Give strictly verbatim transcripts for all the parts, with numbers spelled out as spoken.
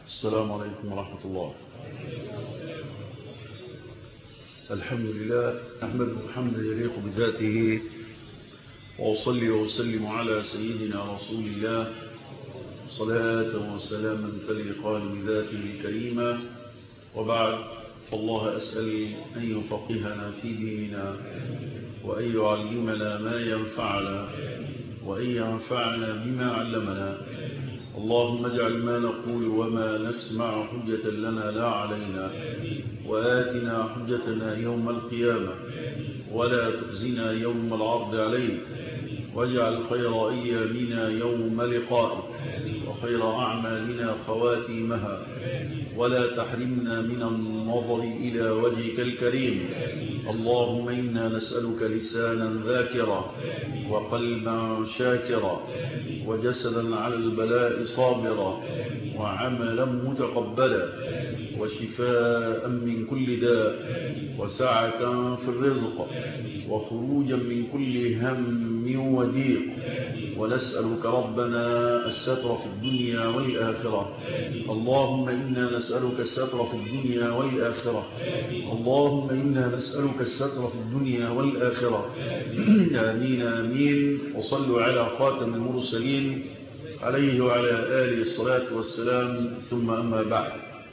السلام عليكم ورحمة الله. الحمد لله نحمده حمدا يليق بذاته، وأصلي وأسلم على سيدنا رسول الله صلاة وسلاما تليقان بذاته الكريمة. وبعد، فالله أسأل أن يفقهنا في ديننا، وأن يعلمنا ما ينفعنا، وأن ينفعنا بما علمنا. اللهم اجعل ما نقول وما نسمع حجة لنا لا علينا، وآتنا حجتنا يوم القيامة، ولا تخزنا يوم العرض عليك، واجعل خير أيامنا يوم لقائك، وخير أعمالنا خواتيمها، ولا تحرمنا من النظر إلى وجهك الكريم. اللهم إنا نسألك لسانا ذاكرا، وقلبا شاكرا، وجسدا على البلاء صابرا، وعملا متقبلا، وشفاء من كل داء، وسعة في الرزق، وخروجا من كل هم وضيق. ونسألك ربنا الستر في الدنيا والآخرة. اللهم إنا نسألك الستر في الدنيا والآخرة. اللهم إنا نسألك الستر في الدنيا والآخرة. آمين آمين. وصلوا على خاتم المرسلين عليه وعلى آله الصلاة والسلام. ثم أما بعد،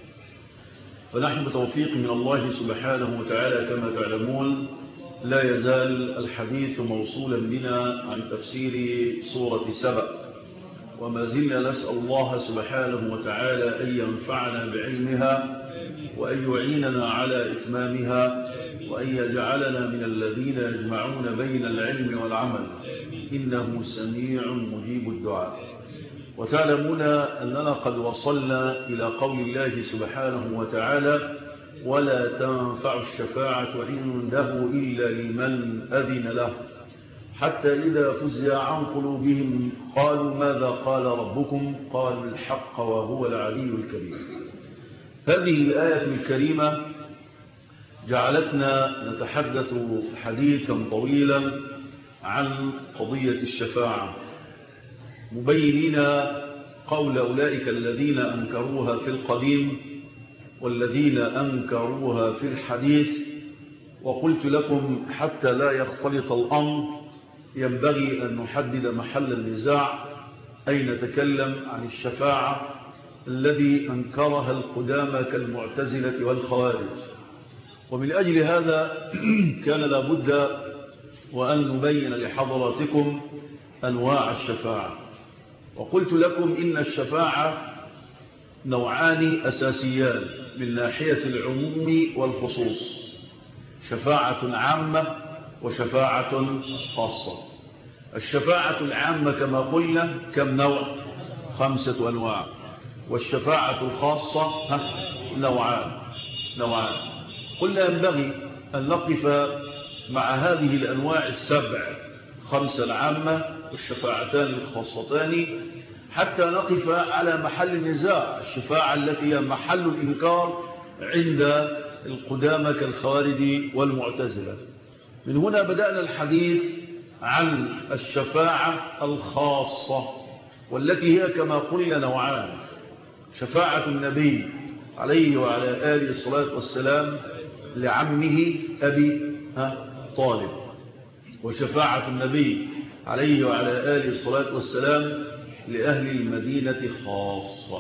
فنحن بتوفيق من الله سبحانه وتعالى كما تعلمون لا يزال الحديث موصولا بنا عن تفسير سورة سبأ، وما زلنا نسأل الله سبحانه وتعالى أن ينفعنا بعلمها، وأن يعيننا على إتمامها، وأن يجعلنا من الذين يجمعون بين العلم والعمل، إنه سميع مجيب الدعاء. وتعلمون أننا قد وصلنا إلى قول الله سبحانه وتعالى: ولا تنفع الشفاعة عنده إلا لمن أذن له، حتى إذا فزع عن قلوبهم قالوا ماذا قال ربكم؟ قالوا الحق وهو العلي الكبير. هذه الآية الكريمة جعلتنا نتحدث حديثا طويلا عن قضية الشفاعة، مبينين قول أولئك الذين أنكروها في القديم والذين أنكروها في الحديث. وقلت لكم حتى لا يختلط الأمر ينبغي أن نحدد محل النزاع، أي نتكلم عن الشفاعة الذي أنكرها القدامى كالمعتزلة والخوارج. ومن أجل هذا كان لابد وأن نبين لحضراتكم أنواع الشفاعة. وقلت لكم إن الشفاعة نوعان أساسيان من ناحية العموم والخصوص: شفاعة عامة وشفاعة خاصة. الشفاعة العامة كما قلنا كم نوع؟ خمسة أنواع. والشفاعة الخاصة نوعان نوعان قلنا ينبغي أن نقف مع هذه الأنواع السبع، خمسة العامة والشفاعتان الخاصتان، حتى نقف على محل النزاع، الشفاعة التي هي محل الإنكار عند القدامى كالخوارج والمعتزلة. من هنا بدأنا الحديث عن الشفاعة الخاصة، والتي هي كما قلنا نوعان: شفاعة النبي عليه وعلى آله الصلاة والسلام لعمه أبي طالب، وشفاعة النبي عليه وعلى آله الصلاة والسلام لأهل المدينة خاصة.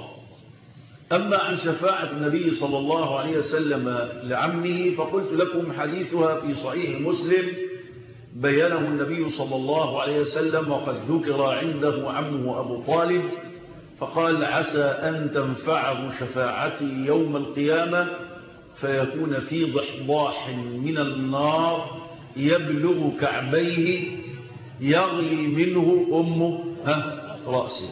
أما عن شفاعة النبي صلى الله عليه وسلم لعمه فقلت لكم حديثها في صحيح مسلم، بيانه النبي صلى الله عليه وسلم وقد ذكر عنده عمه أبو طالب، فقال: عسى أن تنفعه شفاعتي يوم القيامة فيكون في ضحضاح من النار يبلغ كعبيه يغلي منه أمه رأسه.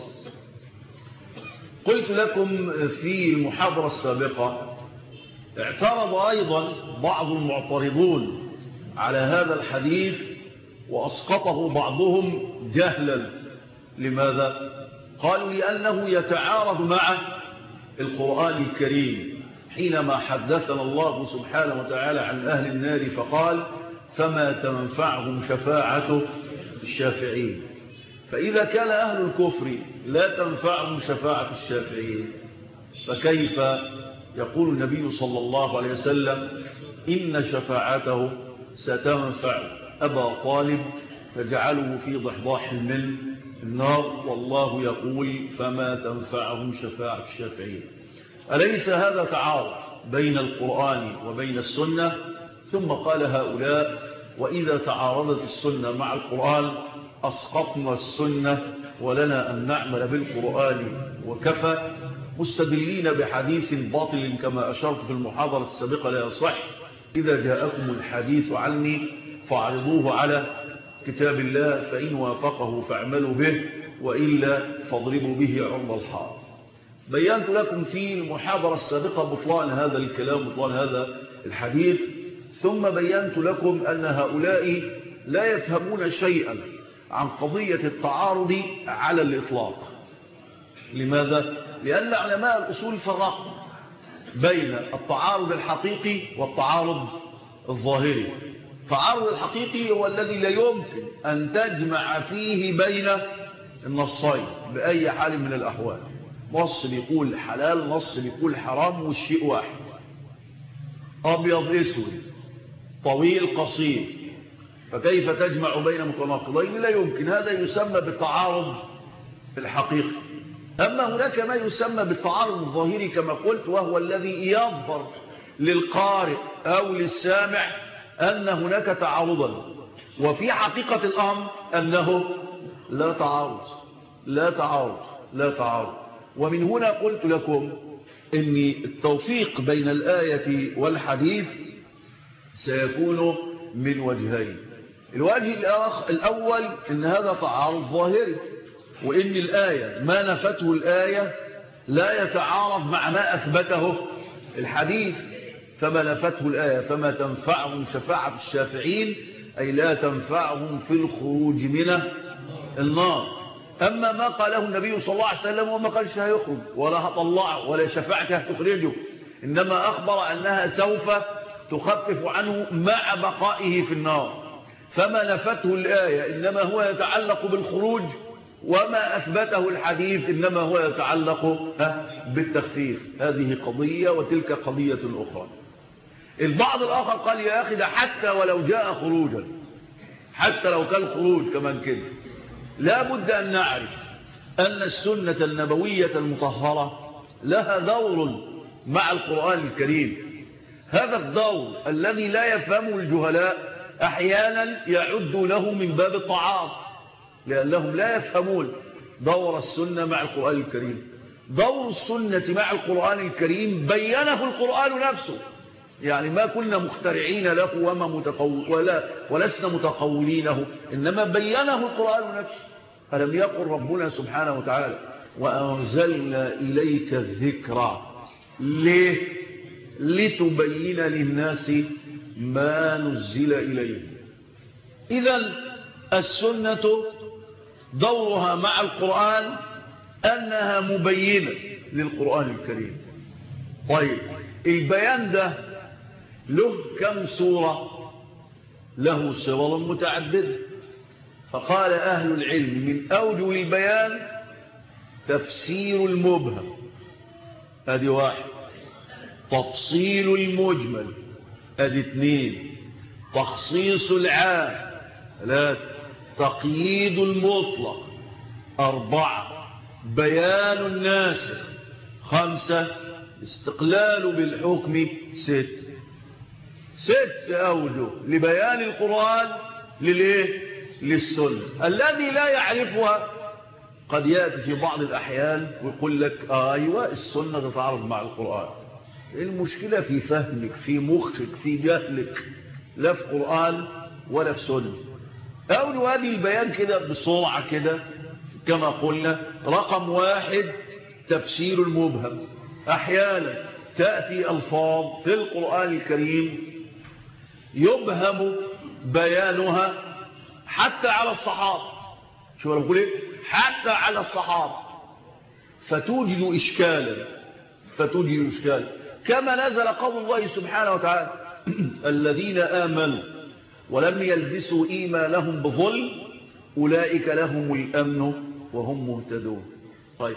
قلت لكم في المحاضرة السابقة اعترض أيضا بعض المعترضون على هذا الحديث وأسقطه بعضهم جهلا. لماذا؟ قالوا لأنه يتعارض مع القرآن الكريم، حينما حدثنا الله سبحانه وتعالى عن أهل النار فقال: فما تنفعهم شفاعة الشافعين. فإذا كان أهل الكفر لا تنفعهم شفاعة الشافعين، فكيف يقول النبي صلى الله عليه وسلم إن شفاعته ستنفع أبا طالب تجعله في ضحضاح من النار، والله يقول فما تنفعهم شفاعة الشافعين. أليس هذا تعارض بين القرآن وبين السنة؟ ثم قال هؤلاء وإذا تعارضت السنة مع القرآن أسقطنا السنة ولنا أن نعمل بالقرآن وكفى، مستدلين بحديث باطل كما أشرت في المحاضرة السابقة لا يصح: إذا جاءكم الحديث عني فاعرضوه على كتاب الله فإن وافقه فاعملوا به وإلا فاضربوا به عرض الحائط. بينت لكم في المحاضرة السابقة بطلان هذا الكلام، بطلان هذا الحديث، ثم بينت لكم أن هؤلاء لا يفهمون شيئا عن قضية التعارض على الإطلاق. لماذا؟ لأن علماء الأصول فرقوا بين التعارض الحقيقي والتعارض الظاهري. التعارض الحقيقي هو الذي لا يمكن أن تجمع فيه بين النصين بأي حال من الأحوال. نص بيقول حلال، نص بيقول حرام، والشيء واحد، أبيض أسود، طويل قصير، فكيف تجمع بين متناقضين؟ لا يمكن. هذا يسمى بالتعارض الحقيقي. أما هناك ما يسمى بالتعارض الظاهري كما قلت، وهو الذي يظهر للقارئ أو للسامع أن هناك تعارضا، وفي حقيقة الأمر أنه لا تعارض لا تعارض لا تعارض. ومن هنا قلت لكم أن التوفيق بين الآية والحديث سيكون من وجهين. الوجه الأول أن هذا تعارض ظاهري، وإن الآية ما نفته الآية لا يتعارض مع ما أثبته الحديث. فما نفته الآية فما تنفعهم شفاعة الشافعين، أي لا تنفعهم في الخروج من النار. أما ما قاله النبي صلى الله عليه وسلم وما قالش هيخرج ولا هطلعه ولا شفاعته هتخرجه، إنما أخبر أنها سوف تخفف عنه مع بقائه في النار. فما نفته الآية إنما هو يتعلق بالخروج، وما أثبته الحديث إنما هو يتعلق بالتخفيف. هذه قضية وتلك قضية أخرى. البعض الآخر قال يا أخي ده حتى ولو جاء خروجا، حتى لو كان خروج كمان كده، لا بد أن نعرف أن السنة النبوية المطهرة لها دور مع القرآن الكريم. هذا الدور الذي لا يفهمه الجهلاء أحيانا يعد له من باب الطعام، لأنهم لا يفهمون دور السنة مع القرآن الكريم. دور السنة مع القرآن الكريم بينه القرآن نفسه، يعني ما كنا مخترعين له وما متقول ولا ولسنا متقولينه، إنما بينه القرآن نفسه. ألم يقل ربنا سبحانه وتعالى وأنزلنا إليك الذكرى ليه؟ لتبين للناس ما نزل إليه. إذن السنة دورها مع القرآن أنها مبينة للقرآن الكريم. طيب البيان ده له كم صورة؟ له صور متعددة. فقال أهل العلم من أوجه البيان تفسير المبهم، هذه واحد. تفصيل المجمل، هذه اثنين. تخصيص العام، ثلاثة. تقييد المطلق، أربعة. بيان الناسخ، خمسة. استقلال بالحكم، ست. ست أوجه لبيان القرآن للإيه؟ للسنة. الذي لا يعرفها قد يأتي في بعض الأحيان ويقول لك أيوة السنة تتعارض مع القرآن. المشكلة في فهمك، في مخك، في جهلك، لا في قرآن ولا في سنة. أول هذه البيان كده بسرعة كده كما قلنا. رقم واحد تفسير المبهم. أحيانا تأتي ألفاظ في القرآن الكريم يبهم بيانها حتى على الصحابة. شو أنا بقول إيه؟ حتى على الصحابة، فتوجد إشكالا فتوجد إشكالا كما نزل قول الله سبحانه وتعالى الذين آمنوا ولم يلبسوا إيمانهم بظلم أولئك لهم الأمن وهم مهتدون. طيب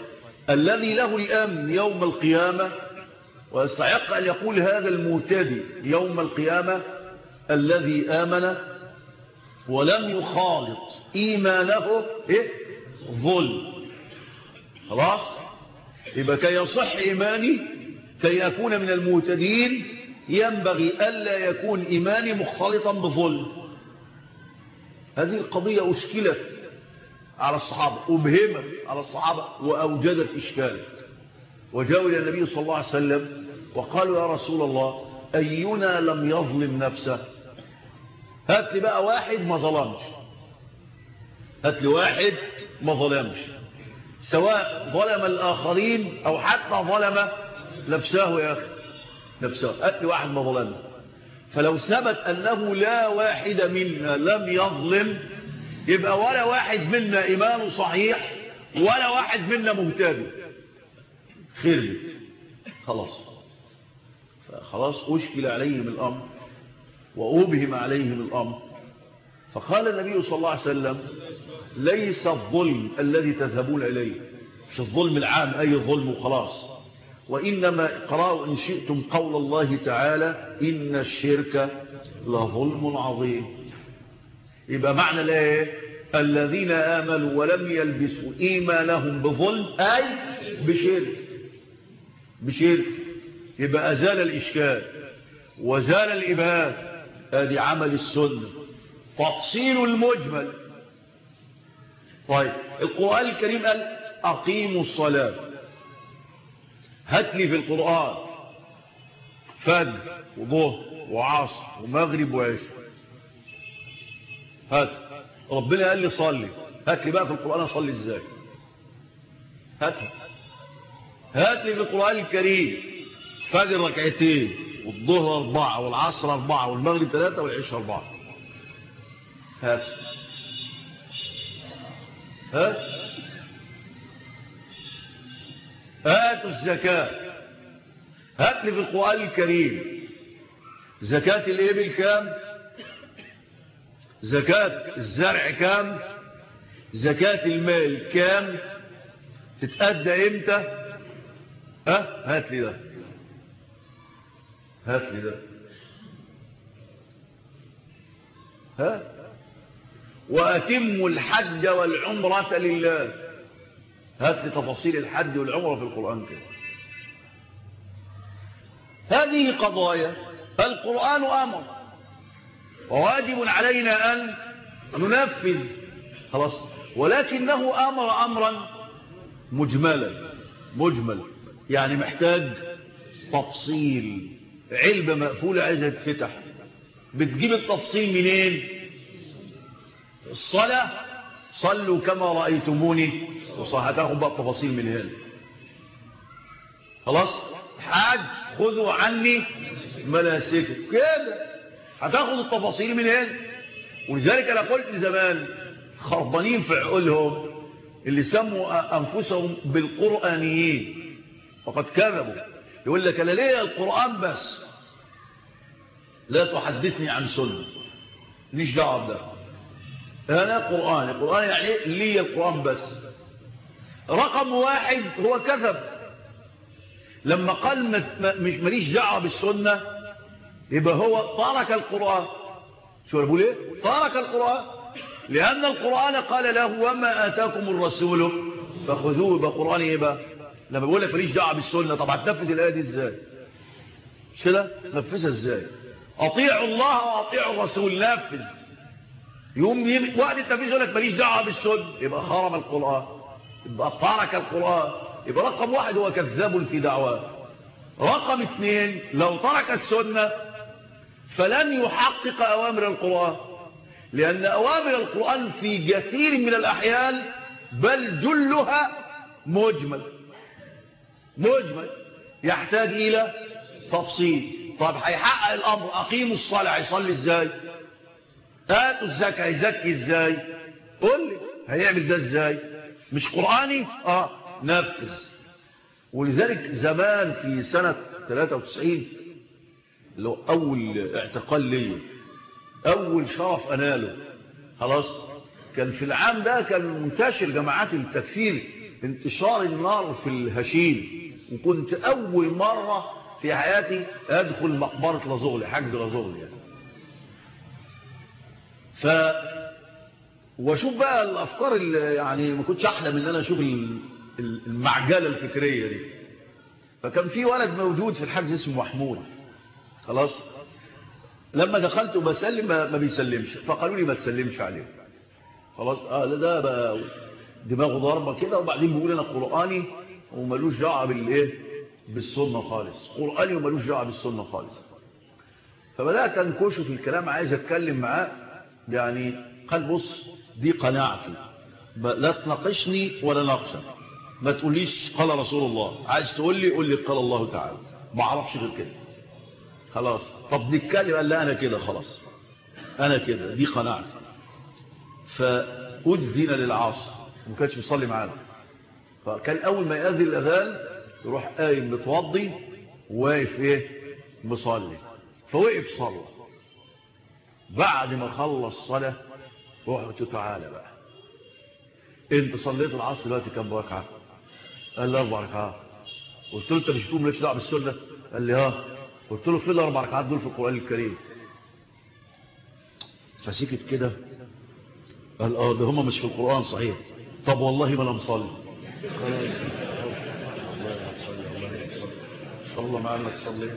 الذي له الأمن يوم القيامة، ويستحق أن يقول هذا المهتدي يوم القيامة الذي آمن ولم يخالط إيمانه إيه؟ ظلم. خلاص؟ يبقى كي يصح إيماني، كي أكون من المهتدين، ينبغي ألا يكون إيماني مختلطا بظلم. هذه القضية أشكلت على الصحابة، أبهمت على الصحابة وأوجدت إشكالا، وجاءوا إلى النبي صلى الله عليه وسلم وقالوا: يا رسول الله، أينا لم يظلم نفسه؟ هات لي بقى واحد ما ظلمش، هات لي واحد ما ظلمش، سواء ظلم الآخرين أو حتى ظلم نفسه. يا أخي نفسه، هات لي واحد ما ظلمش. فلو ثبت أنه لا واحد منا لم يظلم، يبقى ولا واحد منا إيمانه صحيح ولا واحد منا مهتدي. خربت خلاص. فخلاص أشكل عليهم الأمر وأبهم عليهم الأمر. فقال النبي صلى الله عليه وسلم: ليس الظلم الذي تذهبون إليه، مش الظلم العام أي ظلم وخلاص، وإنما اقرأوا إن شئتم قول الله تعالى: إن الشرك لظلم عظيم. يبقى معنى الايه؟ الذين آمنوا ولم يلبسوا إيمانهم بظلم، أي بشرك. بشرك يبقى أزال الإشكال وزال الإبهام. هذه عمل السنة، تفصيل المجمل. طيب القرآن الكريم قال: أقيموا الصلاة. هات لي في القرآن فجر وظهر وعصر ومغرب وعشاء. هات. ربنا قال لي صلي، هات لي بقى في القرآن أصلي إزاي؟ هات هات لي في القرآن الكريم فجر ركعتين والظهر أربعة والعصر أربعة والمغرب ثلاثة والعشاء أربعة. هات هات هاتوا الزكاة. هات لي في القرآن الكريم زكاة الإبل كام؟ زكاة الزرع كام؟ زكاة المال كام؟ تتأدى امتى؟ ها؟ هات لي ده، هات لي ده. ها؟ وأتموا الحج والعمرة لله. هات لي تفاصيل الحج والعمرة في القرآن كده. هذه قضايا القرآن أمر، وواجب علينا أن ننفذ. خلاص. ولكنه أمر أمرا مجملا، مجمل يعني محتاج تفصيل. علبة مقفولة عايزة تفتح، بتجيب التفصيل منين؟ الصلاة صلوا كما رأيتموني وصح، هتاخد بقى التفاصيل من هنا. خلاص. حاج خذوا عني مناسككم كده، هتاخد التفاصيل من هنا. ولذلك انا قلت زمان خربانين في عقولهم اللي سموا انفسهم بالقرآنيين فقد كذبوا. يقول لك انا ليه القرآن بس، لا تحدثني عن سنة، ليش دعوه بده، انا قرآن. القرآن يعني ايه؟ لي القرآن بس. رقم واحد هو كذب لما قال مش ماليش دعوه بالسنة، يبقى هو ترك القرآن. شو بقول ايه؟ ترك القرآن، لأن القرآن قال له: وما آتاكم الرسول فخذوه. بقرآن ايه بقى؟ لما بقول لك ماليش دعوه بالسنة، طب هتنفذ الآية دي ازاي؟ مش كده؟ نفذها ازاي؟ اطيعوا الله واطيعوا الرسول، نفذ. يوم وقت التنفيذ يقول لك ماليش دعوه بالسنة، يبقى خرب القرآن، يبقى ترك القرآن. يبقى رقم واحد هو كذاب في دعواه. رقم اثنين، لو ترك السنة فلن يحقق أوامر القرآن، لأن أوامر القرآن في كثير من الأحيان بل جلها مجمل، مجمل يحتاج إلى تفصيل. طب هيحقق الأمر، أقيموا الصلاة، هيصلي إزاي؟ آتوا الزكاة، هيزكي إزاي؟ قل لي هيعمل ده إزاي؟ مش قرآني؟ آه نفذ. ولذلك زمان في سنة ثلاثة وتسعين اللي هو أول اعتقال لي، أول شرف أناله، خلاص، كان في العام ده كان منتشر جماعات التكفير انتشار النار في الهشيم، وكنت أول مرة في حياتي أدخل مقبرة لازغلي، حاج لازغلي يعني. ف واشوف بقى الأفكار اللي يعني ما كنتش أحلم إن أنا أشوف المعجلة الفكرية دي. فكان في ولد موجود في الحجز اسمه محمود، خلاص. لما دخلت وبسلم ما بيسلمش، فقالوا لي ما تسلمش عليه، خلاص. اه ده بقى دماغه ضربه كده، وبعدين بيقول انا قرآني ومالوش دعوه بالايه بالسنه خالص، قرآني ومالوش دعوه بالسنه خالص. فبدات انكشه في الكلام، عايز اتكلم معاه يعني. قال بص دي قناعتي، لا تناقشني ولا ناقشك، ما تقوليش قال رسول الله، عايز تقول لي قول لي قال الله تعالى، ما اعرفش غير كده، خلاص. طب نتكلم، قال لا انا كده خلاص، انا كده دي قناعتي. فأذن للعصر، ما كانش بيصلي معانا، فكان اول ما يأذن الاذان يروح قايم متوضي وواقف ايه مصلي. فوقف صلى، بعد ما خلص صلاه قلت تعالى بقى انت صليت العصر دلوقتي كام ركعه؟ قال لي اربع ركعات. قلت له انت مش بتقوم ليش دعوه بالسنه؟ قال لي ها. قلت له فين الاربع ركعات دول في القران الكريم؟ فسكت كده، قال اه ده هم مش في القران صحيح. طب والله ما انا مصلي. خلاص الله يصلي الله يصلي صلى مع انك صليت.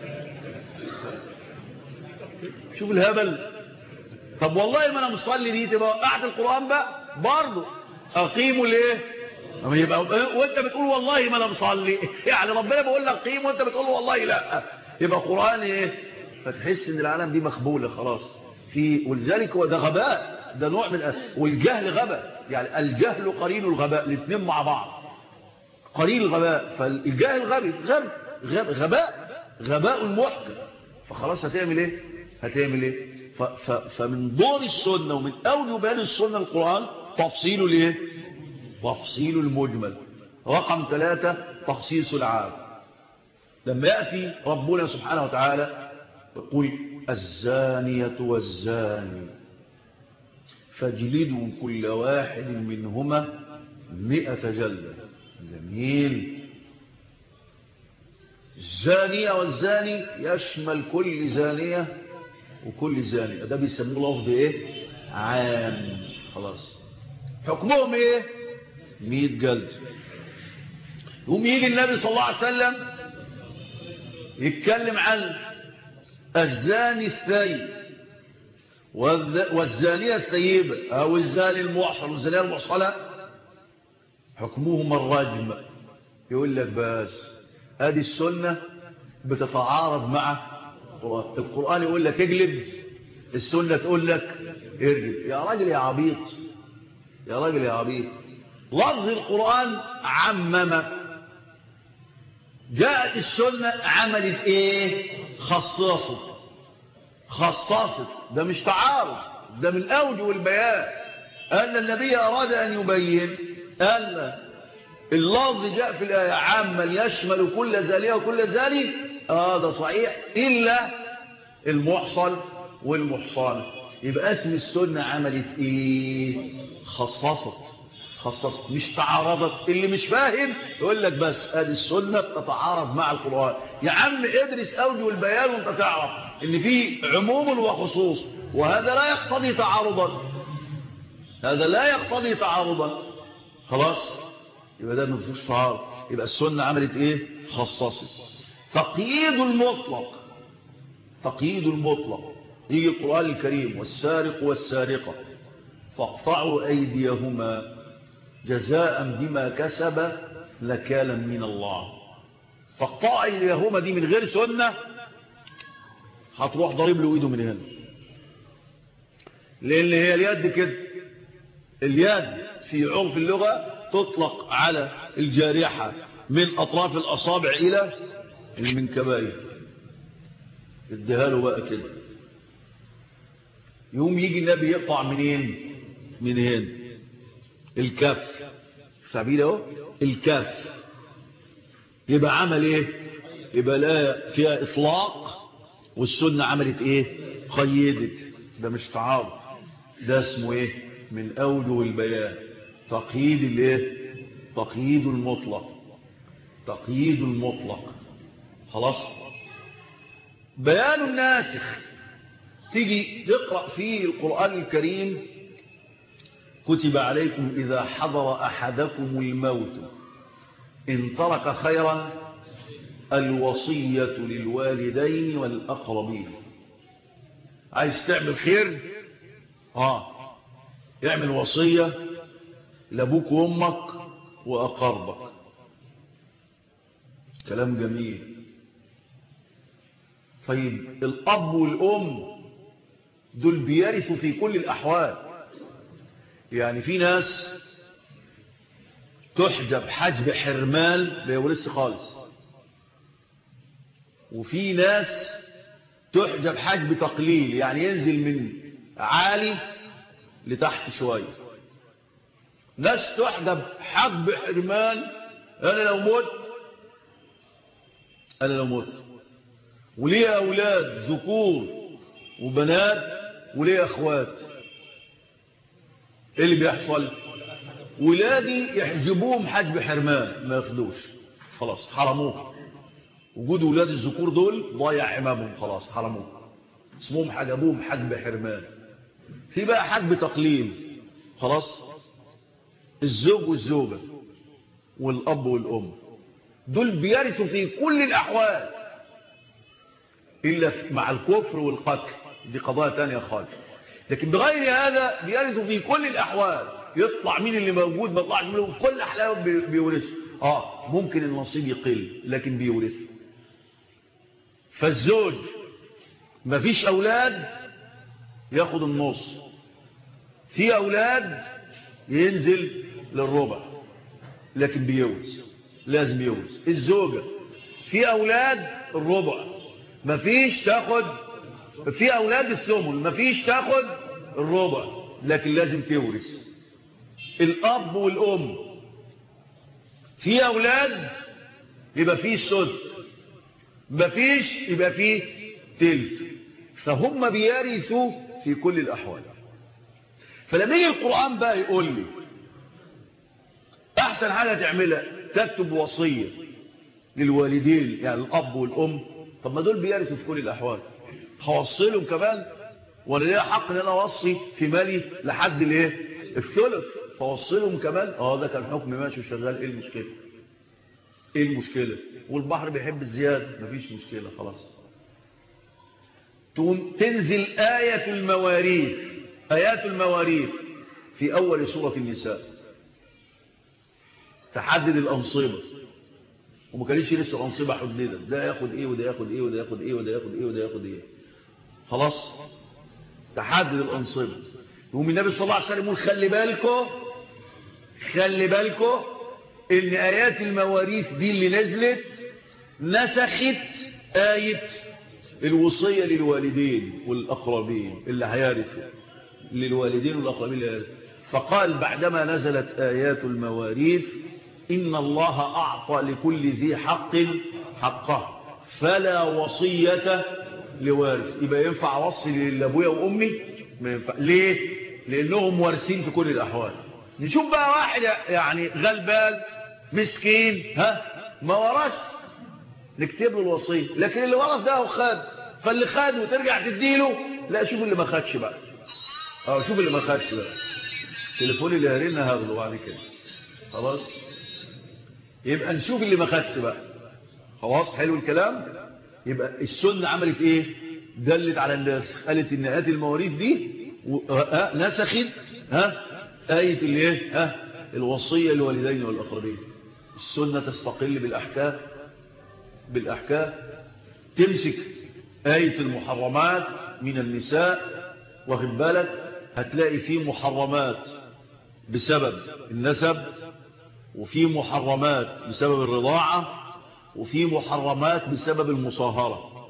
شوف الهبل. طب والله ما انا مصلي دي تبقى وقعت القران بقى برضه اقيموا ليه؟ يبقى وانت بتقول والله ما انا مصلي يعني ربنا بيقول لك قيم وانت بتقول والله لا، يبقى قران ايه؟ فتحس ان العالم دي مخبوله خلاص في. ولذلك هو ده غباء، ده نوع من والجهل غباء، يعني الجهل قرين الغباء، الاثنين مع بعض قرين الغباء. فالجاهل غبي غبي غباء غباء, غباء المحكم. فخلاص هتعمل ايه؟ هتعمل ايه؟ ف ف فمن دور السنه ومن اوجه بيان السنه القران تفصيل الايه؟ تفصيل المجمل. رقم ثلاثة تخصيص العام. لما يأتي ربنا سبحانه وتعالى يقول الزانية والزاني فاجلدوا كل واحد منهما مئة جلدة. جميل. الزانية والزاني يشمل كل زانية وكل زاني، ده بيسموه لفظ ايه؟ عام. خلاص حكمهم ايه؟ مئة جلد. يقوم يجي النبي صلى الله عليه وسلم يتكلم عن الزاني الثيب والزانية الثيبة أو الزاني المحصن والزانية المحصنة حكمهم الرجم. يقول لك بس هذه السنة بتتعارض مع القرآن. القرآن يقول لك اجلد، السنة تقول لك ارجم. يا راجل يا عبيط، يا راجل يا عبيط. لفظ القرآن عمم، جاءت السنة عملت ايه؟ خصصت. خصصت. ده مش تعارض، ده من اوجه البيان ان النبي اراد ان يبين ان اللفظ جاء في الآية عاما يشمل كل زانية وكل زاني. اه ده صحيح، الا المحصن والمحصنة. يبقى اسم السنة عملت ايه؟ خصصت. خصصت مش تعارضت. اللي مش فاهم يقول لك بس ادي السنة بتتعارض مع القرآن. يا عم ادرس اوجه البيان وانت تعرف ان في عموم وخصوص، وهذا لا يقتضي تعارضا، هذا لا يقتضي تعارضا. خلاص يبقى ده مفيش تعارض. يبقى السنة عملت ايه؟ خصصت. تقييد المطلق. تقييد المطلق يجي القرآن الكريم والسارق والسارقة فاقطعوا أيديهما جزاء بما كسب نكالا من الله. فاقطعوا أيديهما دي من غير سنة هتروح ضرب له ايده من هنا، لأن هي اليد كده. اليد في عرف اللغة تطلق على الجارحة من أطراف الأصابع إلى المنكبين. اديها له بقى كده. يوم يجي النبي يقطع منين؟ من هنا الكف. سبيل اهو الكف. يبقى عمل ايه؟ يبقى لا فيها اطلاق والسنه عملت ايه؟ قيدت. ده مش تعارض، ده اسمه ايه؟ من اوجه البيان تقييد الايه؟ تقييد المطلق، تقييد المطلق. خلاص. بيان الناسخ، تيجي تقرأ فيه القرآن الكريم: كتب عليكم إذا حضر أحدكم الموت إن ترك خيرا الوصية للوالدين والأقربين. عايز تعمل خير؟ آه اعمل وصية لأبوك وأمك وأقربك. كلام جميل. طيب الأب والأم دول بيرثوا في كل الأحوال. يعني في ناس تحجب حجب حرمان ما يورثش خالص، وفي ناس تحجب حجب تقليل، يعني ينزل من عالي لتحت شوية. ناس تحجب حجب حرمان، أنا لو مت أنا لو مت وليه أولاد ذكور وبنات وليه أخوات، إيه اللي بيحصل؟ ولادي يحجبوهم حجب حرمان، ما ياخدوش، خلاص حرموه. وجود ولاد الذكور دول ضايع عمامهم، خلاص حرموه، اسمهم حجبوهم حجب حرمان. في بقى حجب تقليل، خلاص الزوج والزوجة والأب والأم دول بيرثوا في كل الأحوال إلا مع الكفر والقتل، دي قضايا تانية خالص. لكن بغير هذا بيرثوا في كل الأحوال، يطلع مين اللي موجود ما يطلعش منه، في كل الأحوال بيورثوا. آه ممكن النصيب يقل لكن بيورثوا. فالزوج ما فيش أولاد ياخد النص، في أولاد ينزل للربع لكن بيورث، لازم يورث. الزوجة في أولاد الربع ما فيش تاخد، في أولاد الثمن ما فيش تاخد الربع لكن لازم تورث. الأب والأم في أولاد يبقى فيه السدس، ما فيش يبقى فيه تلت، فهم بيرثوا في كل الأحوال. فلما يجي القرآن بقى يقول لي أحسن حاجة تعملها تكتب وصية للوالدين، يعني الأب والأم، طب ما دول بيرثوا في كل الأحوال، هوصلهم كمان ولا ليه حق ان انا اوصي في مالي لحد الايه الثلث، فوصلهم كمان. اه ده كان حكم ماشي وشغال، ايه المشكله؟ ايه المشكله؟ والبحر بيحب الزياده، مفيش مشكله خلاص. تقوم تنزل آية المواريث، آيات المواريث في أول سورة النساء، تحدد الأنصبة، وما كانتش لسه الأنصبة حددت، ده ياخد ايه وده ياخد ايه وده ياخد ايه وده ياخد ايه وده ياخد ايه، خلاص تحدد الأنصبة. يقوم النبي صلى الله عليه وسلم يقول خلي بالكم خلي بالكم ان آيات المواريث دي اللي نزلت نسخت آية الوصية للوالدين والأقربين اللي هيرثوا، للوالدين والأقربين اللي هيرثوا. فقال بعدما نزلت آيات المواريث إن الله أعطى لكل ذي حق حقه فلا وصية لوارث. يبقى ينفع وصي لأبويا وأمي؟ ما ينفع. ليه؟ لأنهم وارثين في كل الأحوال. نشوف بقى واحد يعني غلبان مسكين ها ما ورث، نكتب له الوصية، لكن اللي ورث ده هو خد، فاللي خد وترجع تديله، لا شوف اللي ما خدش بقى، اه شوف اللي ما خدش بقى، تليفوني اللي هرينا هاخده بعد كده، خلاص يبقى نشوف اللي ما خدش بقى، خلاص حلو الكلام. يبقى السنة عملت ايه؟ دلت على الناس، قالت ان آيات المواريث دي نسخت ها آية الايه ها الوصية للوالدين والأقربين. السنة تستقل بالأحكام بالأحكام تمسك آية المحرمات من النساء، واخد بالك هتلاقي فيه محرمات بسبب النسب، وفي محرمات بسبب الرضاعة، وفي محرمات بسبب المصاهرة.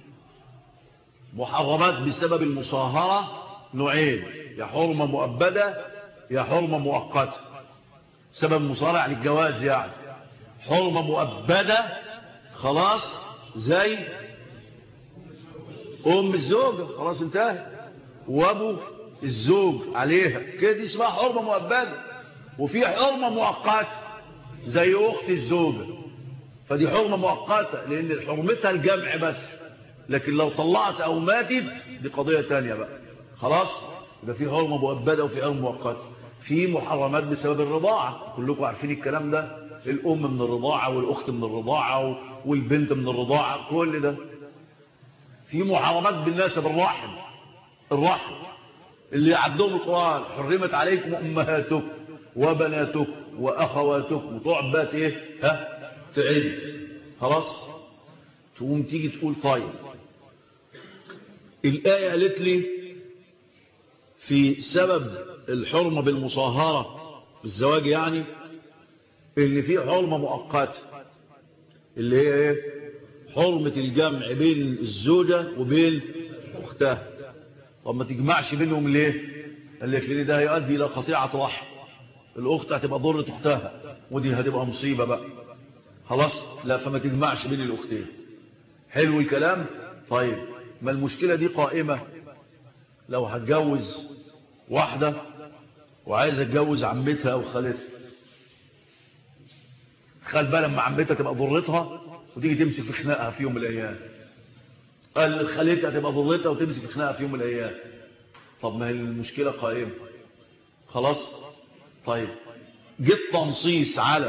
محرمات بسبب المصاهرة نوعين، يا حرمة مؤبدة يا حرمة مؤقتة. بسبب المصاهرة يعني الجواز، يعني حرمة مؤبدة خلاص زي أم الزوجة خلاص انتهى، وأبو الزوج عليها كده، دي اسمها حرمة مؤبدة. وفي حرمة مؤقتة زي أخت الزوجة، فدي حرمة مؤقتة لأن حرمتها الجمع بس، لكن لو طلعت أو ماتت دي قضية تانية بقى. خلاص، يبقى في حرمة مؤبدة وفي حرمة مؤقتة. في محرمات بسبب الرضاعة، كلكم عارفين الكلام ده، الأم من الرضاعة والأخت من الرضاعة والبنت من الرضاعة، كل ده. في محرمات بالناس بالرحم، الرحم اللي عندهم القرآن حرمت عليكم أمهاتكم وبناتكم وأخواتكم، وتقعد بقى إيه ها تعد. خلاص، تقوم تيجي تقول طيب الآية قالت لي في سبب الحرمة بالمصاهرة بالزواج يعني اللي فيه حرمة مؤقتة اللي هي ايه؟ حرمة الجمع بين الزوجة وبين أختها. طب ما تجمعش بينهم ليه؟ قال لك ليه؟ ده هيؤدي إلى قطيعة رحم، الأخت هتبقى ضرة أختها ودي هتبقى مصيبة بقى. خلاص، لا، فما تجمعش بين الأختين. حلو الكلام. طيب ما المشكلة دي قائمة لو هتجوز واحدة وعايز اتجوز عمتها او خالتها، خال بقى لما عمتها تبقى ضرتها وتيجي تمسك في خناقها في يوم من الايام، قال خالتها تبقى ضرتها وتمسك في خناقها في يوم من الايام. طب ما هي المشكلة قائمة. خلاص. طيب جيت تنصيص على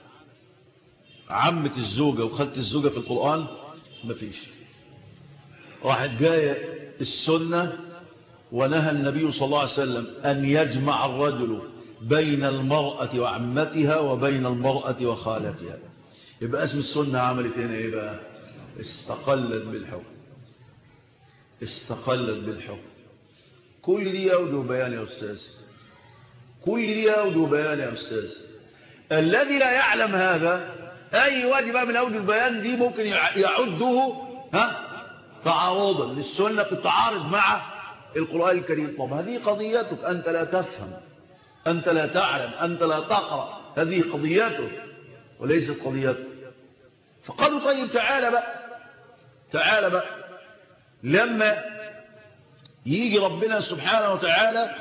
عمة الزوجة وخالة الزوجة في القرآن؟ مفيش. راحت جاية السنة ونهى النبي صلى الله عليه وسلم أن يجمع الرجل بين المرأة وعمتها وبين المرأة وخالتها. يبقى اسم السنة عملت هنا ايه بقى؟ استقلت بالحكم، استقلت بالحكم. كل دي يوجه بيان يا أستاذ، كل دي يوجه بيان يا أستاذ. الذي لا يعلم هذا أي وجه من أوجه البيان دي ممكن يعده ها تعارضا للسنة، تتعارض مع القرآن الكريم. طب هذه قضيتك، أنت لا تفهم، أنت لا تعلم، أنت لا تقرأ، هذه قضيتك وليست قضيتك. فقالوا طيب تعالى بقى، تعالى بقى لما يجي ربنا سبحانه وتعالى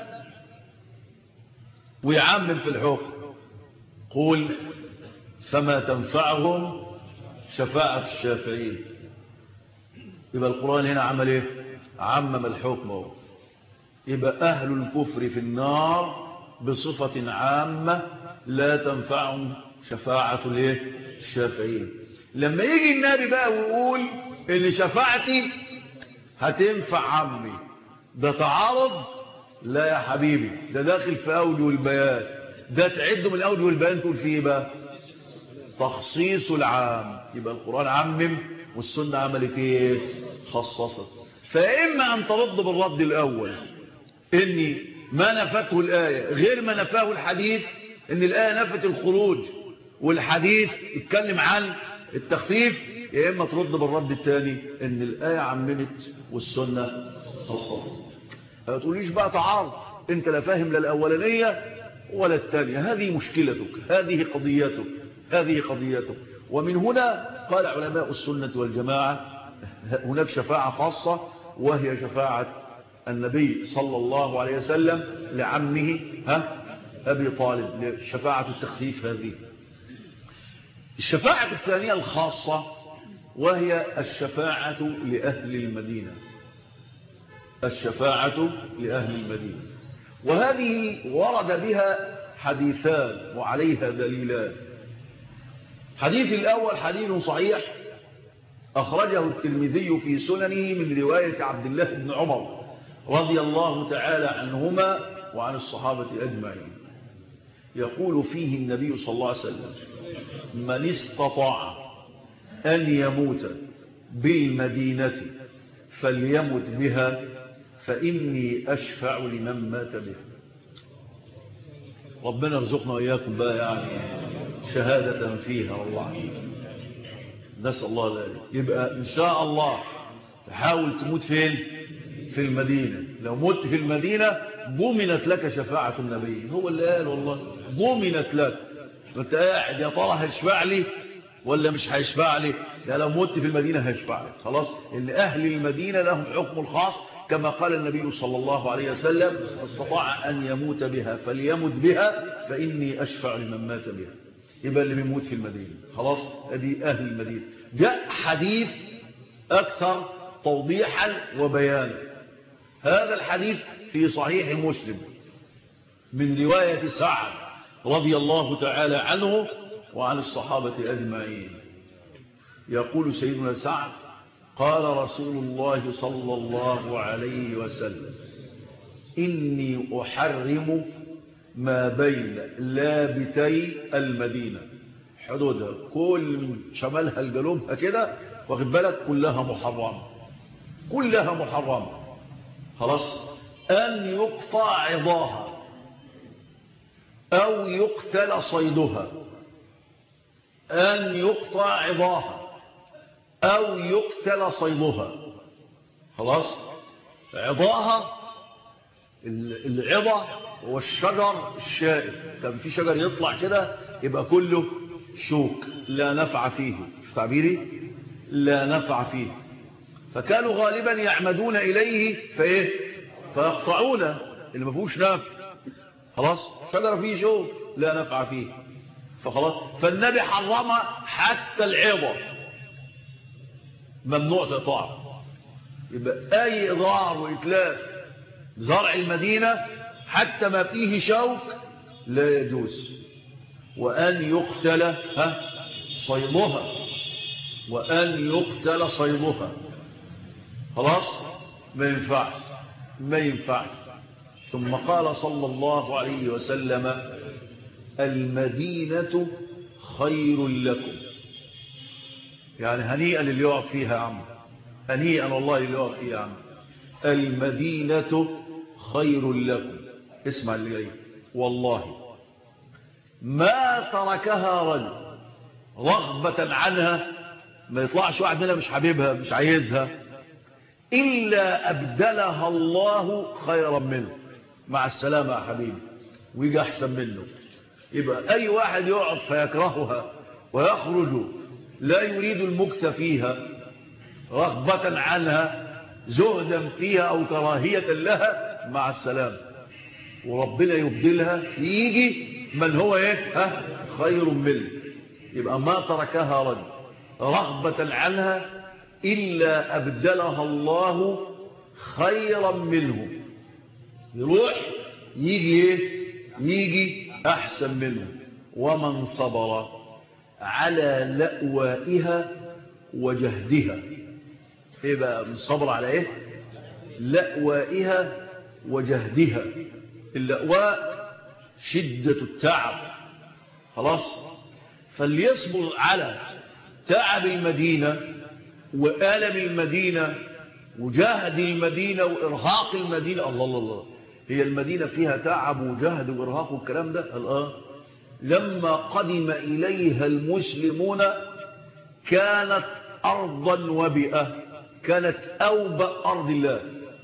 ويعمم في الحكم، قول فما تنفعهم شفاعة الشافعين. يبقى القرآن هنا عمل ايه؟ عمم الحكم. يبقى أهل الكفر في النار بصفة عامة لا تنفعهم شفاعة الشافعين. لما يجي النبي بقى ويقول ان شفاعتي هتنفع عمي، ده تعارض؟ لا يا حبيبي، ده داخل في أوجه البيان، ده تعده من أوجه البيان تقول فيه بقى تخصيص العام. يبقى القرآن عمم والسنة عملت ايه؟ خصصت. فإما أن ترد بالرد الأول إن ما نفته الآية غير ما نفاه الحديث، إن الآية نفت الخروج والحديث اتكلم عن التخفيف، يا إما ترد بالرد الثاني إن الآية عممت والسنة خصصت. ما تقوليش بقى تعارض، أنت لا فاهم لا الأولانية ولا الثانية. هذه مشكلتك، هذه قضيتك، هذه قضيتك. ومن هنا قال علماء السنة والجماعة هناك شفاعة خاصة، وهي شفاعة النبي صلى الله عليه وسلم لعمه ها أبي طالب، شفاعة التخفيف. هذه الشفاعة الثانية الخاصة وهي الشفاعة لأهل المدينة، الشفاعة لأهل المدينة. وهذه ورد بها حديثان وعليها دليلان. حديث الأول حديث صحيح أخرجه الترمذي في سننه من رواية عبد الله بن عمر رضي الله تعالى عنهما وعن الصحابة أجمعين. يقول فيه النبي صلى الله عليه وسلم: من استطاع أن يموت بالمدينة فليمت بها فإني أشفع لمن مات بها. ربنا يرزقنا وإياكم بقى يعني شهادة فيها والله، نسأل الله ذلك. يبقى إن شاء الله تحاول تموت فين؟ في المدينة. لو مت في المدينة ضمنت لك شفاعة النبي، هو اللي قال والله ضمنت لك. وانت قاعد يا ترى هيشفع لي ولا مش هيشفع لي؟ لا، لو مت في المدينة هيشفع لك. خلاص، ان اهل المدينة لهم حكم الخاص كما قال النبي صلى الله عليه وسلم: استطاع ان يموت بها فليمت بها فاني اشفع لمن مات بها. يبقى اللي بيموت في المدينة. خلاص، ادي أهل المدينة. جاء حديث أكثر توضيحا وبيانا. هذا الحديث في صحيح مسلم من رواية سعد رضي الله تعالى عنه وعن الصحابة أجمعين. يقول سيدنا سعد: قال رسول الله صلى الله عليه وسلم: إني أحرم ما بين لابتي المدينة، حدودها كل شمالها الجنوبها كده، واخد بالك، كلها محرمة، كلها محرمة. خلاص، أن يقطع عضاها أو يقتل صيدها، أن يقطع عضاها أو يقتل صيدها. خلاص، عضاها، العضة هو الشجر الشائب، كان في شجر يطلع كده يبقى كله شوك لا نفع فيه، شو تعبيري؟ لا نفع فيه. فكانوا غالبا يعمدون إليه فإيه؟ فيقطعونه، اللي ما فيهوش نفع. خلاص، شجر فيه شوك لا نفع فيه، فخلاص، فالنبي حرم حتى العضة، ممنوع تقطع. يبقى أي إضرار وإتلاف زرع المدينة حتى ما فيه شوك لا يجوز. وأن يقتل ها صيدها، وأن يقتل صيدها. خلاص، ما ينفعش، ما ينفعش. ثم قال صلى الله عليه وسلم: المدينة خير لكم. يعني هنيئا للي يقعد فيها يا عم، هنيئا والله اللي يقعد فيها يا عم. المدينة خير لكم. اسمع اللي جاي: والله ما تركها رجل رغبة عنها، ما يطلعش واحد منها مش حبيبها مش عايزها، إلا أبدلها الله خيرا منه. مع السلامة يا حبيبي، ويجي أحسن منه. يبقى أي واحد يقعد فيكرهها ويخرج لا يريد المكث فيها رغبة عنها، زهدا فيها أو كراهية لها، مع السلامة، وربنا يبدلها، يجي من هو إيه؟ ها؟ خير منه. يبقى ما تركها رجل رغبة عنها إلا أبدلها الله خيرا منه. يروح يجي إيه؟ يجي أحسن منه. ومن صبر على لأوائها وجهدها. إيه بقى من صبر على إيه؟ لأوائها وجهدها. اللأواء شدة التعب. خلاص، فليصبر على تعب المدينة وآلم المدينة وجهد المدينة وإرهاق المدينة. الله الله الله، هي المدينة فيها تعب وجهد وإرهاق والكلام ده؟ الآن لما قدم إليها المسلمون كانت أرضا وبئة، كانت أوبأ أرض الله،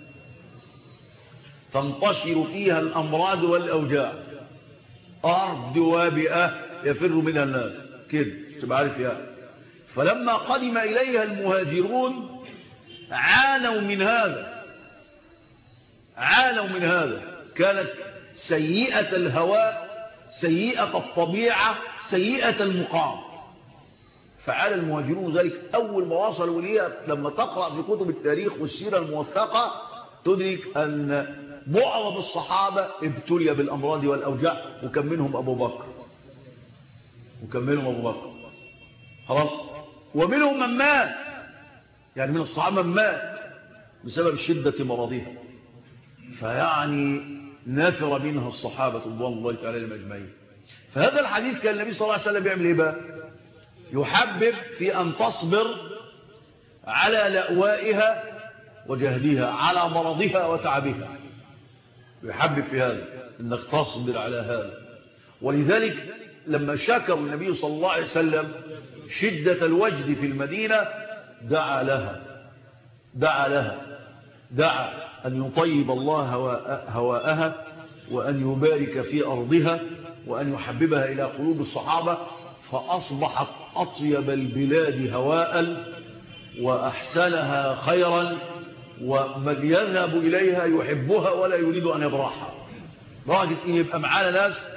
تنتشر فيها الأمراض والأوجاع. أرض وبئة يفر منها الناس كده، تبقى عارف يعني. فلما قدم إليها المهاجرون عانوا من هذا، عانوا من هذا. كانت سيئة الهواء، سيئة الطبيعة، سيئة المقام. فعلى المهاجرون ذلك. أول ما وصلوا ليها، لما تقرأ في كتب التاريخ والسيرة الموثقة تدرك أن معظم الصحابة ابتلي بالأمراض والأوجاع، وكم منهم أبو بكر، وكم منهم أبو بكر. خلاص، ومنهم من مات، يعني من الصحابة من مات بسبب شدة مرضها. فيعني نافر منها الصحابة رضوان الله تعالى عليهم أجمعين. فهذا الحديث كان النبي صلى الله عليه وسلم بيعمل ايه بقى؟ يحبب في أن تصبر على لأوائها وجهدها، على مرضها وتعبها. يحبب في هذا انك تصبر على هذا. ولذلك لما شكر النبي صلى الله عليه وسلم شدة الوجد في المدينة دعا لها، دعا لها دعا أن يطيب الله هواءها، وأن يبارك في أرضها، وأن يحببها إلى قلوب الصحابة، فأصبحت أطيب البلاد هواء وأحسنها خيرا، ومن يذهب إليها يحبها ولا يريد أن يبرحها. درجة إن يبقى معانا ناس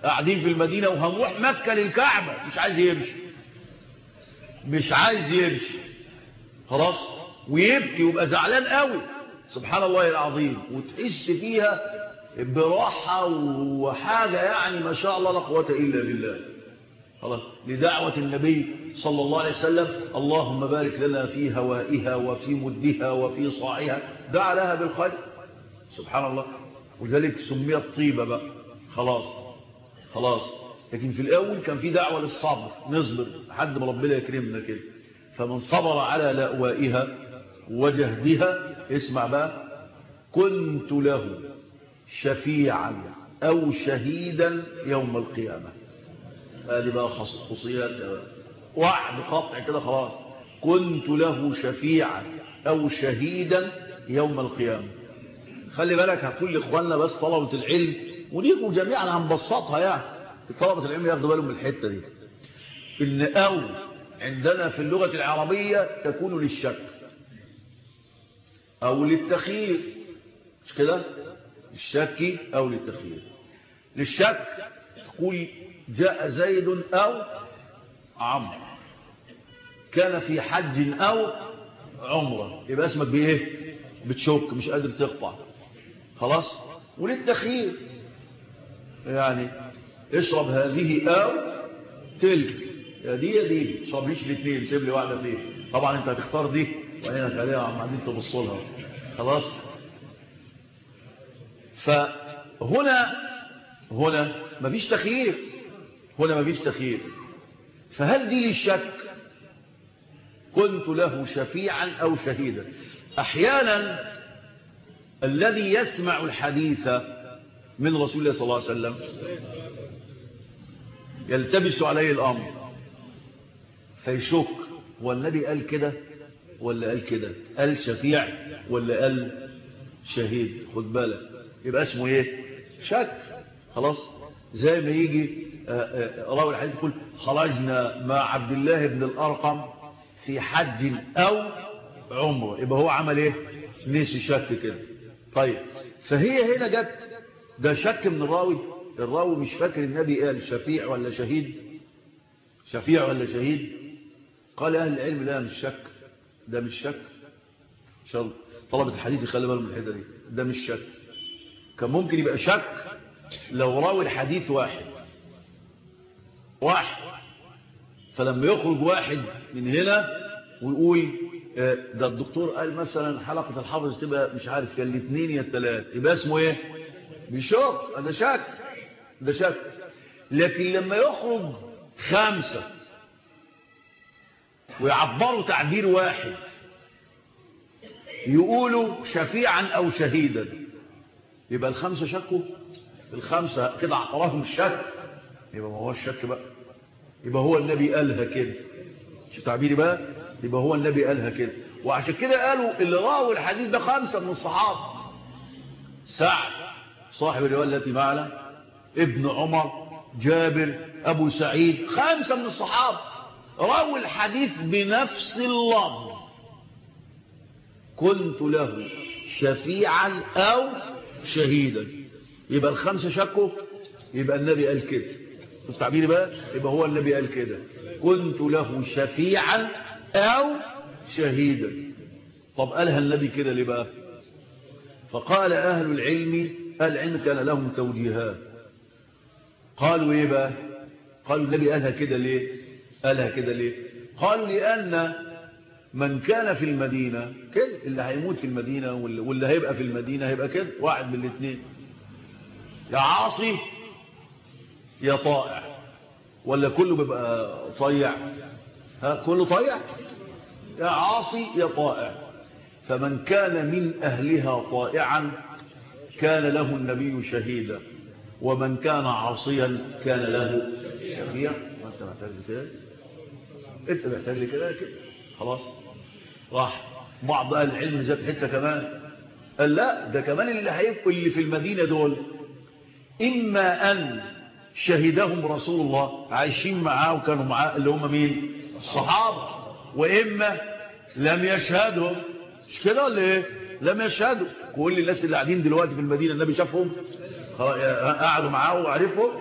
قاعدين في المدينة وهنروح مكة للكعبة، مش عايز يمشي، مش عايز يمشي خلاص، ويبكي ويبقى زعلان قوي، سبحان الله العظيم، وتحس فيها براحة وحاجة يعني ما شاء الله لا قوة إلا بالله. خلاص، لدعوة النبي صلى الله عليه وسلم اللهم بارك لنا في هوائها وفي مدها وفي صاعها، دعا لها بالخير سبحان الله، ولذلك سميت طيبة بقى. خلاص خلاص، لكن في الأول كان في دعوة للصبر، نصبر لحد ما ربنا يكرمنا كده. فمن صبر على لأوائها وجهدها، اسمع بقى، كنت له شفيعا أو شهيدا يوم القيامة. هذه بقى خصوصيات واحد قطع كده خلاص، كنت له شفيعا أو شهيدا يوم القيامة. خلي بالك، هتقول لإخواننا بس طلبة العلم وليكم جميعا هنبسطها، يعني طلبة العلم ياخدوا بالهم من الحتة دي، إن أو عندنا في اللغة العربية تكون للشك أو للتخيير، مش كده؟ للشك أو للتخيير. للشك تقول جاء زيد أو عمرو، كان في حج أو عمرة، يبقى اسمك بإيه؟ بتشك، مش قادر تقطع خلاص. وللتخيير يعني اشرب هذه أو تلك، يا دي يا دي، اشرب ليش الاثنين، سيب لي واحدة فيه. طبعا انت هتختار دي وعينك عليها وعم عمالين تبصوا لها خلاص. فهنا هنا مفيش تخيير، هنا مفيش تخيير. فهل دي للشك؟ كنت له شفيعا أو شهيدا. أحيانا الذي يسمع الحديث من رسول الله صلى الله عليه وسلم يلتبس عليه الأمر فيشك، هو النبي قال كده ولا قال كده، قال شفيع ولا قال شهيد، خد بالك، يبقى اسمه ايه؟ شك خلاص. زي ما يجي راوي الحديث يقول خرجنا مع عبد الله بن الأرقم في حج أو عمره، يبقى هو عمل ايه؟ نسي، شك كده. طيب، فهي هنا جت ده شك من الراوي، الراوي مش فاكر النبي قال شفيع ولا شهيد، شفيع ولا شهيد. قال أهل العلم لا، مش شك، ده مش شك. إن شاء الله طلبة الحديث يخلي بالهم من الحته دي، ده مش شك. كان ممكن يبقى شك لو راوي الحديث واحد واحد، فلما يخرج واحد من هنا ويقول ده الدكتور قال مثلا حلقة الحافظ تبقى مش عارف يا الاثنين يا الثلاث، يبقى اسمه ايه؟ بيشك، ده شك، ده شك. لكن لما يخرج خمسة ويعبروا تعبير واحد يقولوا شفيعا أو شهيدا، يبقى الخمسة شكوا، الخمسة كده عطراهم الشك، يبقى ما هو الشك بقى، يبقى هو النبي قالها كده. شو تعبيري بقى؟ يبقى هو النبي قالها كده. وعشان كده قالوا اللي راوا الحديث ده خمسة من الصحابة، سعد صاحب الرواية التي معنا، ابن عمر، جابر، أبو سعيد، خمسة من الصحابة راوا الحديث بنفس اللفظ، كنت له شفيعا أو شهيدا. يبقى الخمسة شكوا، يبقى النبي قال كده. شوف تعبيري بقى، يبقى هو النبي قال كده، كنت له شفيعا أو شهيدا. طب قالها النبي كده ليه بقى؟ فقال أهل العلم، أهل العلم كان لهم توجيهات. قالوا إيه بقى؟ قالوا النبي قالها كده ليه؟ قالها كده ليه؟ قالوا لأن من كان في المدينة كده، اللي هيموت في المدينة واللي هيبقى في المدينة هيبقى كده، واحد من الاثنين، يا عاصي يا طائع، ولا كله بيبقى طيع؟ ها، كله طيع، يا عاصي يا طائع. فمن كان من أهلها طائعا كان له النبي شهيدا، ومن كان عاصيا كان له شفيع. وانت محتاج كده، انت محتاج كده كده خلاص. راح بعض اهل العلم ذات حته كمان قال لا، ده كمان اللي هيبقوا اللي في المدينه دول اما ان شهدهم رسول الله عايشين معاه وكانوا معاه، اللي هم مين؟ الصحابه، واما لم يشهدهم، مش كده ولا ايه؟ لم يشهدوا. كل الناس اللي قاعدين دلوقتي في المدينه النبي شافهم، قعدوا معاه وعرفهم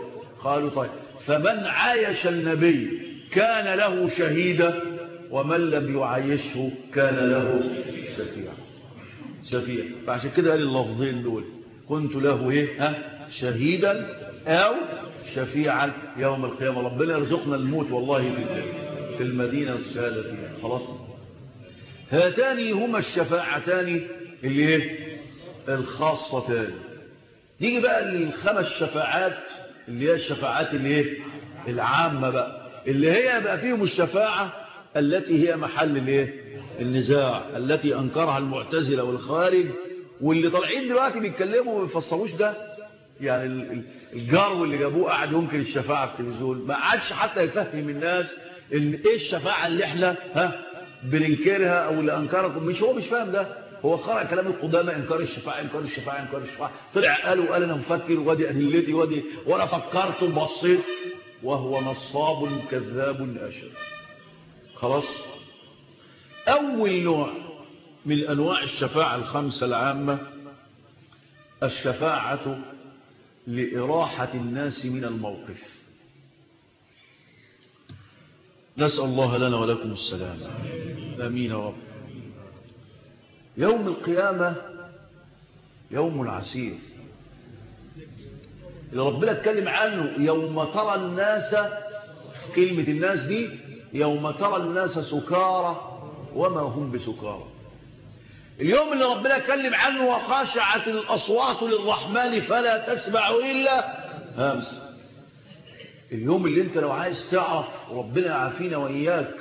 قالوا طيب فمن عايش النبي كان له شهيدا ومن لم يعايشه كان له شفيعا شفيعا. فعشان كده قال اللفظين دول كنت له ايه ها شهيدا او شفيعا يوم القيامه. ربنا يرزقنا الموت والله في في المدينه والشهاده فيها. خلاص هاتان هما الشفاعتان اللي ايه الخاصتان. نيجي بقى للخمس شفاعات اللي هي الشفاعات اللي ايه العامه بقى اللي هي بقى فيهم الشفاعه التي هي محل الايه النزاع التي انكرها المعتزله والخوارج واللي طالعين دلوقتي بيتكلموا وما بيفسروش ده. يعني الجار اللي جابوه قاعد ينكر الشفاعه في التلفزيون ما عادش حتى يفهم الناس ان ايه الشفاعه اللي احنا ها بننكرها او اللي انكركم. مش هو مش فاهم ده. هو قرأ كلام القدامى انكار الشفاعه انكار الشفاعه انكار الشفاعه طلع قال وقال انا مفكر وادي ادلتي وادي وانا فكرت وبصيت وهو نصاب كذاب اشر. خلاص أول نوع من أنواع الشفاعة الخمسة العامة الشفاعة لإراحة الناس من الموقف. نسأل الله لنا ولكم السلام. آمين يا رب. يوم القيامة يوم عسير اللي ربنا اتكلم عنه يوم ترى الناس كلمة الناس دي يوم ترى الناس سكارى وما هم بسكارى. اليوم اللي ربنا اتكلم عنه وخاشعت الأصوات للرحمن فلا تسمع إلا همس. اليوم اللي انت لو عايز تعرف ربنا يعافينا وإياك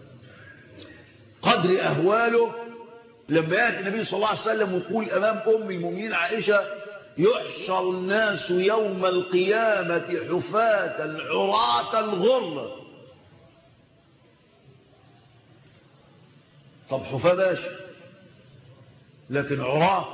قدر أهواله لما يأتي النبي صلى الله عليه وسلم ويقول أمام أم المؤمنين عائشة يحشر الناس يوم القيامة حفاة عراة الغر. طب حفاة باشا لكن عراة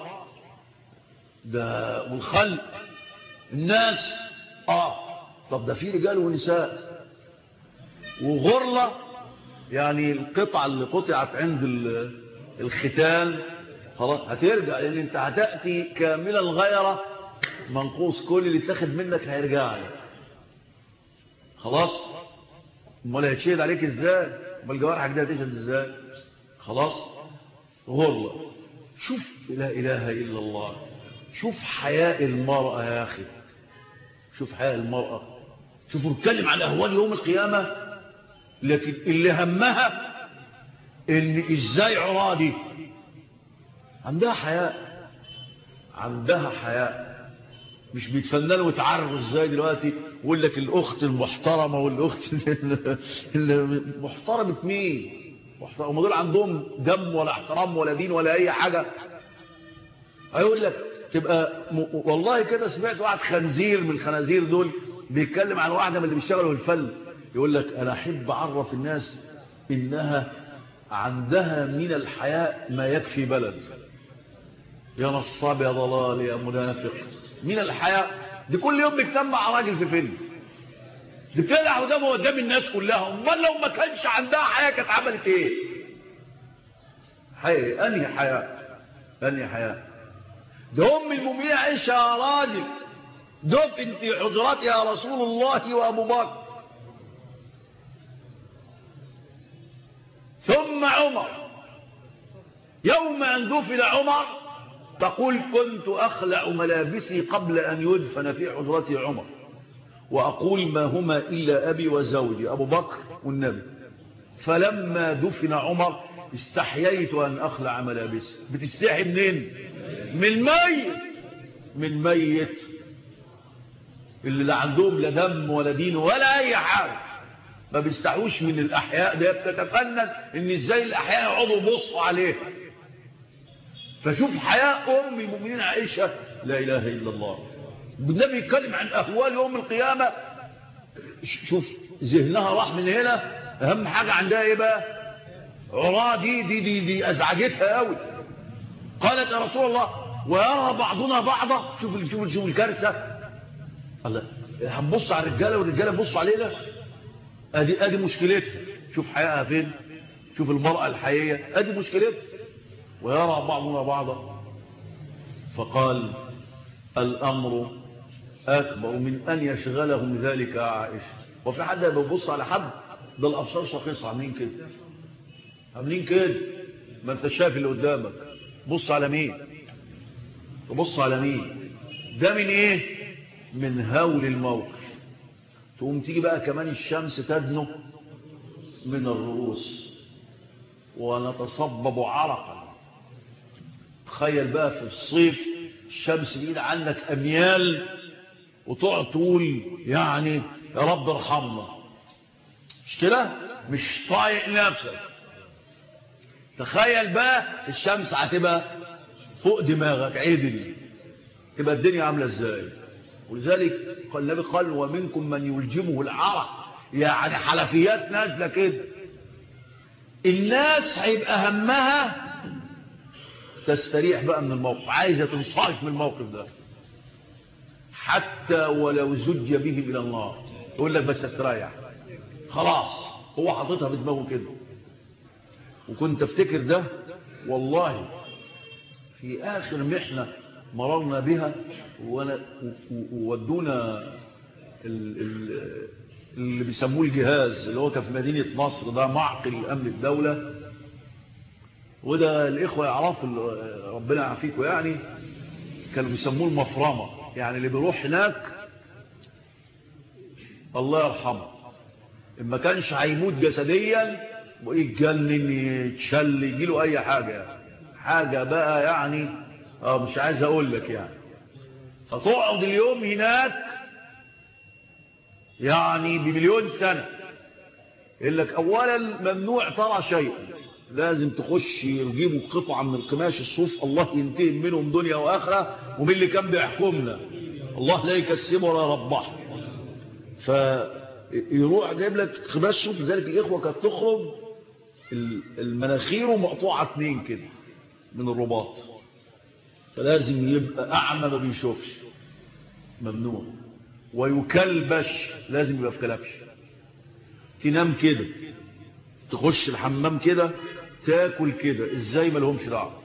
ده والخلق الناس اه طب ده في رجال ونساء وغرلة يعني القطعة اللي قطعت عند الختان خلاص هترجع لان انت هتأتي كامل الغيرة منقوص كل اللي اتاخد منك هيرجع لك. خلاص امال هيتشهد عليك ازاي؟ امال جوارحك دي هتشهد ازاي؟ خلاص غرلة. شوف لا اله الا الله. شوف حياء المرأة يا اخي شوف حياء المرأة. شوفوا نتكلم عن اهوال يوم القيامة لكن اللي همها ان ازاي عرادي عندها حياء عندها حياء مش بيتفننوا ويتعرضوا ازاي دلوقتي ويقول لك الاخت المحترمه والاخت المحترمه مين هم دول عندهم دم ولا احترام ولا دين ولا اي حاجه. هيقول لك تبقى م... والله كده سمعت واحد خنزير من الخنازير دول بيتكلم عن واحده من اللي بيشتغلوا في الفن يقول لك انا احب اعرف الناس انها عندها من الحياء ما يكفي بلد. يا نصاب يا ضلال يا منافق. من الحياء دي كل يوم بتجمع راجل في فيلم دي بتلع قدامه قدام الناس كلها. امال لو ما كانش عندها حياء كانت عملت ايه؟ حياء انهي حياء انهي حياء ده ام المؤمنين عائشه يا راجل دفن في حجرتها رسول الله وابو بكر ثم عمر. يوم ان دفن عمر تقول كنت أخلع ملابسي قبل أن يدفن في حجرتي عمر وأقول ما هما إلا أبي وزوجي أبو بكر والنبي. فلما دفن عمر استحييت أن أخلع ملابسي. بتستحي منين؟ من ميت من ميت اللي لا عندهم لا دم ولا دين ولا أي حاجة ما بيستحوش من الأحياء ده. بتتفنن إن إزاي الأحياء يقعدوا يبصوا عليه. فشوف حياء أم المؤمنين عائشة لا إله إلا الله. النبي يتكلم عن أهوال يوم القيامة شوف ذهنها راح من هنا. أهم حاجة عندها إيه بقى؟ عراة دي دي دي, دي أزعجتها قوي. قالت يا رسول الله ويرى بعضنا بعضا. شوف شوف شوف الكارثة. الله هنبص على الرجالة والرجالة بصوا علينا. أدي أدي مشكلتها. شوف حياءها فين. شوف المرأة الحقيقية أدي مشكلتها. ويرى بعضنا بعضا. فقال الأمر أكبر من أن يشغلهم ذلك عائشة. وفي حد بيبص على حد؟ ده الأبصار شخيصة عاملين كده، عاملين كده. ما انت شايف اللي قدامك، بص على مين؟ تبص على مين؟ ده من ايه؟ من هول الموقف. تقوم تيجي بقى كمان الشمس تدنو من الرؤوس ونتصبب عرقا. تخيل بقى في الصيف الشمس بعيدة عنك أميال وتقعد تقول يعني يا رب ارحمنا، مش كده؟ مش طايق نفسك. تخيل بقى الشمس هتبقى فوق دماغك عدل، تبقى الدنيا عاملة ازاي؟ ولذلك قال النبي قال ومنكم من يلجمه العرق، يعني حلفيات نازلة كده. الناس هيبقى همها تستريح بقى من الموقف، عايزة تنصرف من الموقف ده حتى ولو زج بهم إلى النار. يقول لك بس استريح خلاص، هو حاططها في دماغه كده. وكنت افتكر ده والله في آخر محنة مررنا بها، وودونا اللي بيسموه الجهاز اللي هو كان في مدينة نصر، ده معقل أمن الدولة. وده الإخوة يعرفوا ربنا يعافيكم، يعني كانوا بيسموه المفرمة، يعني اللي بيروح هناك الله يرحمه إما كانش هيموت جسديا ويتجنن يتشل يجيله أي حاجة، يعني حاجة بقى يعني اه مش عايز أقول لك يعني. فتقعد اليوم هناك يعني بمليون سنة. يقول لك أولا ممنوع ترى شيئا، لازم تخش يجيبوا قطعة من القماش الصوف الله ينتهم منهم دنيا وآخرة، ومن اللي كان بيحكمنا الله لا يكسبه ولا يربحه. فيروح جايب لك قماش صوف. لذلك الإخوة كانت تخرج المناخير مقطوعة اتنين كده من الرباط، فلازم يبقى أعمى ما بيشوفش، ممنوع. ويكلبش، لازم يبقى في كلبش. تنام كده، تخش الحمام كده، تاكل كده، ازاي ما لهمش دعوه.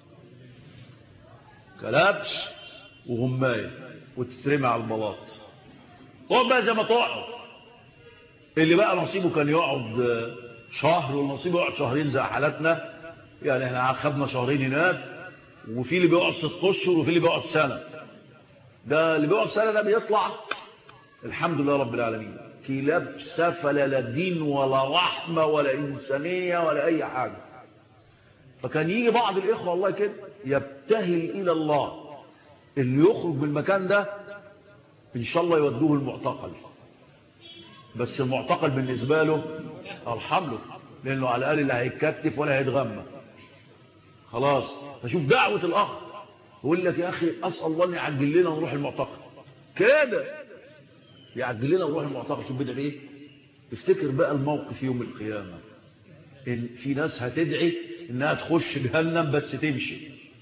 كلبش وهمايه وتترمي على البلاط. تقعد بقى زي ما تقعد. اللي بقى نصيبه كان يقعد شهر، والنصيبه يقعد شهرين زي حالتنا، يعني احنا خدنا شهرين هناك، وفي اللي بيقعد ست اشهر وفي اللي بيقعد سنه. ده اللي بيقعد سنه ده بيطلع الحمد لله رب العالمين كلاب سفل، لا دين ولا رحمه ولا انسانيه ولا اي حاجه. فكان يجي بعض الاخوه والله كده يبتهل الى الله اللي يخرج من المكان ده ان شاء الله يودوه المعتقل، بس المعتقل بالنسبه له ارحم له، لانه على الاقل لا هيتكتف ولا هيتغمى خلاص. فشوف دعوه الاخ، يقول لك يا اخي اسال الله ان يعجل لنا ونروح المعتقل كده، يعجل لنا ونروح المعتقل. شوف بدعي ايه. تفتكر بقى الموقف يوم القيامه، ان في ناس هتدعي انها تخش جهنم بس تمشي،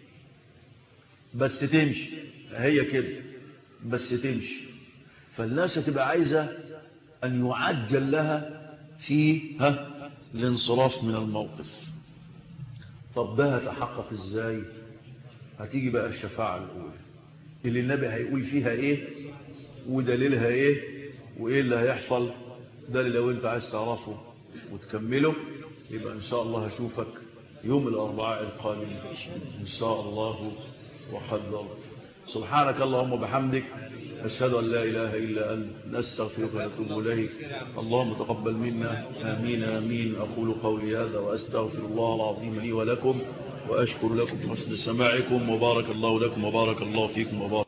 بس تمشي هي كده بس تمشي. فالناس هتبقى عايزه ان يعجل لها في ها الانصراف من الموقف. طب ده هتحقق ازاي؟ هتيجي بقى الشفاعه الاولى اللي النبي هيقول فيها ايه ودليلها ايه وايه اللي هيحصل. ده اللي لو انت عايز تعرفه وتكمله يبقى ان شاء الله هشوفك يوم الاربعاء القادم ان شاء الله وقدر. سبحانك اللهم وبحمدك، أشهد أن لا إله إلا أنت، نستغفرك ونتوب إليك. اللهم تقبل منا، آمين آمين. أقول قولي هذا وأستغفر الله العظيم لي ولكم، وأشكر لكم حسن سماعكم، وبارك الله لكم وبارك الله فيكم وبارك